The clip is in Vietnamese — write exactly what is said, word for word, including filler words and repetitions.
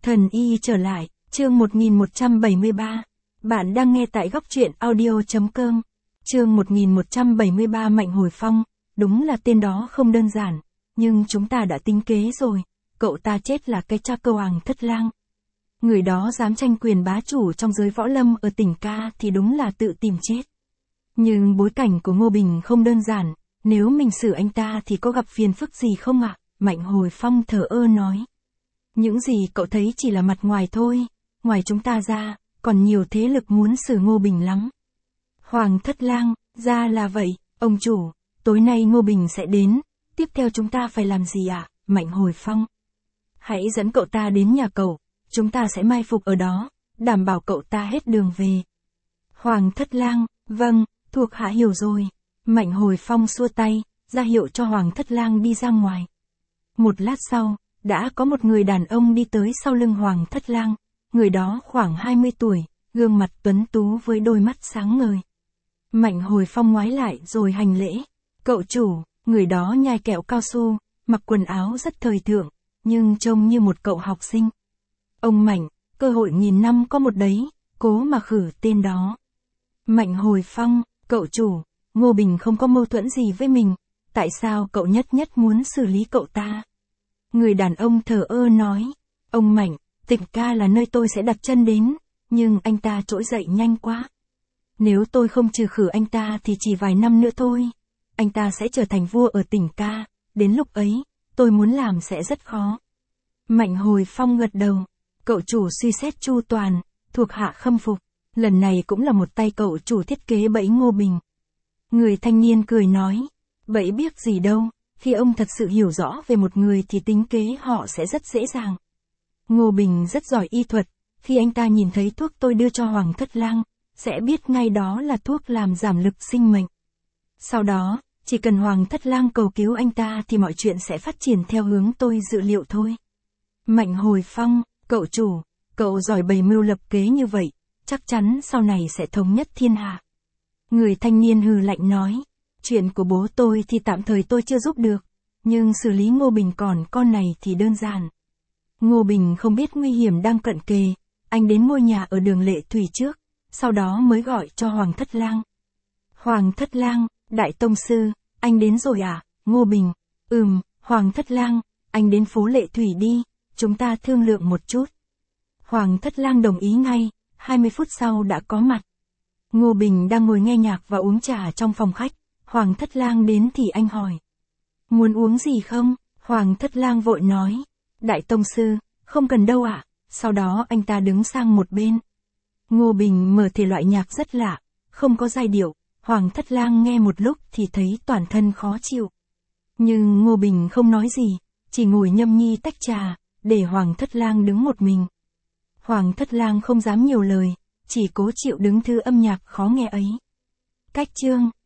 Thần y trở lại, chương một nghìn một trăm bảy mươi ba. Bạn đang nghe tại góc truyện audio chấm com. Chương một nghìn một trăm bảy mươi ba Mạnh Hồi Phong, đúng là tên đó không đơn giản, nhưng chúng ta đã tính kế rồi, cậu ta chết là cái cha câu Hoàng Thất Lang. Người đó dám tranh quyền bá chủ trong giới võ lâm ở tỉnh ca thì đúng là tự tìm chết. Nhưng bối cảnh của Ngô Bình không đơn giản, nếu mình xử anh ta thì có gặp phiền phức gì không ạ? Mạnh Hồi Phong thờ ơ nói. Những gì cậu thấy chỉ là mặt ngoài thôi, ngoài chúng ta ra, còn nhiều thế lực muốn xử Ngô Bình lắm. Hoàng Thất Lang, ra là vậy, ông chủ, tối nay Ngô Bình sẽ đến, tiếp theo chúng ta phải làm gì ạ? Mạnh Hồi Phong. Hãy dẫn cậu ta đến nhà cậu, chúng ta sẽ mai phục ở đó, đảm bảo cậu ta hết đường về. Hoàng Thất Lang, vâng, thuộc hạ hiểu rồi. Mạnh Hồi Phong xua tay, ra hiệu cho Hoàng Thất Lang đi ra ngoài. Một lát sau, đã có một người đàn ông đi tới sau lưng Hoàng Thất Lang, người đó khoảng hai mươi tuổi, gương mặt tuấn tú với đôi mắt sáng ngời. Mạnh Hồi Phong ngoái lại rồi hành lễ. Cậu chủ, người đó nhai kẹo cao su, mặc quần áo rất thời thượng, nhưng trông như một cậu học sinh. Ông Mạnh, cơ hội nghìn năm có một đấy, cố mà khử tên đó. Mạnh Hồi Phong, cậu chủ, Ngô Bình không có mâu thuẫn gì với mình, tại sao cậu nhất nhất muốn xử lý cậu ta? Người đàn ông thờ ơ nói, ông Mạnh, tỉnh ca là nơi tôi sẽ đặt chân đến, nhưng anh ta trỗi dậy nhanh quá. Nếu tôi không trừ khử anh ta thì chỉ vài năm nữa thôi, anh ta sẽ trở thành vua ở tỉnh ca, đến lúc ấy, tôi muốn làm sẽ rất khó. Mạnh Hồi Phong gật đầu, cậu chủ suy xét chu toàn, thuộc hạ khâm phục, lần này cũng là một tay cậu chủ thiết kế bẫy Ngô Bình. Người thanh niên cười nói, bẫy biết gì đâu, khi ông thật sự hiểu rõ về một người thì tính kế họ sẽ rất dễ dàng. Ngô Bình rất giỏi y thuật, khi anh ta nhìn thấy thuốc tôi đưa cho Hoàng Thất Lang, sẽ biết ngay đó là thuốc làm giảm lực sinh mệnh. Sau đó, chỉ cần Hoàng Thất Lang cầu cứu anh ta thì mọi chuyện sẽ phát triển theo hướng tôi dự liệu thôi. Mạnh Hồi Phong, cậu chủ, cậu giỏi bày mưu lập kế như vậy, chắc chắn sau này sẽ thống nhất thiên hạ. Người thanh niên hừ lạnh nói, chuyện của bố tôi thì tạm thời tôi chưa giúp được, nhưng xử lý Ngô Bình còn con này thì đơn giản. Ngô Bình không biết nguy hiểm đang cận kề, anh đến ngôi nhà ở đường Lệ Thủy trước, sau đó mới gọi cho Hoàng Thất Lang. Hoàng Thất Lang, Đại Tông Sư, anh đến rồi à? Ngô Bình, ừm, Hoàng Thất Lang, anh đến phố Lệ Thủy đi, chúng ta thương lượng một chút. Hoàng Thất Lang đồng ý ngay, hai mươi phút sau đã có mặt. Ngô Bình đang ngồi nghe nhạc và uống trà trong phòng khách, Hoàng Thất Lang đến thì anh hỏi. Muốn uống gì không? Hoàng Thất Lang vội nói. Đại Tông Sư, không cần đâu ạ. Sau đó anh ta đứng sang một bên. Ngô Bình mở thể loại nhạc rất lạ, không có giai điệu, Hoàng Thất Lang nghe một lúc thì thấy toàn thân khó chịu. Nhưng Ngô Bình không nói gì, chỉ ngồi nhâm nhi tách trà, để Hoàng Thất Lang đứng một mình. Hoàng Thất Lang không dám nhiều lời, chỉ cố chịu đứng thứ âm nhạc khó nghe ấy. Cách chương,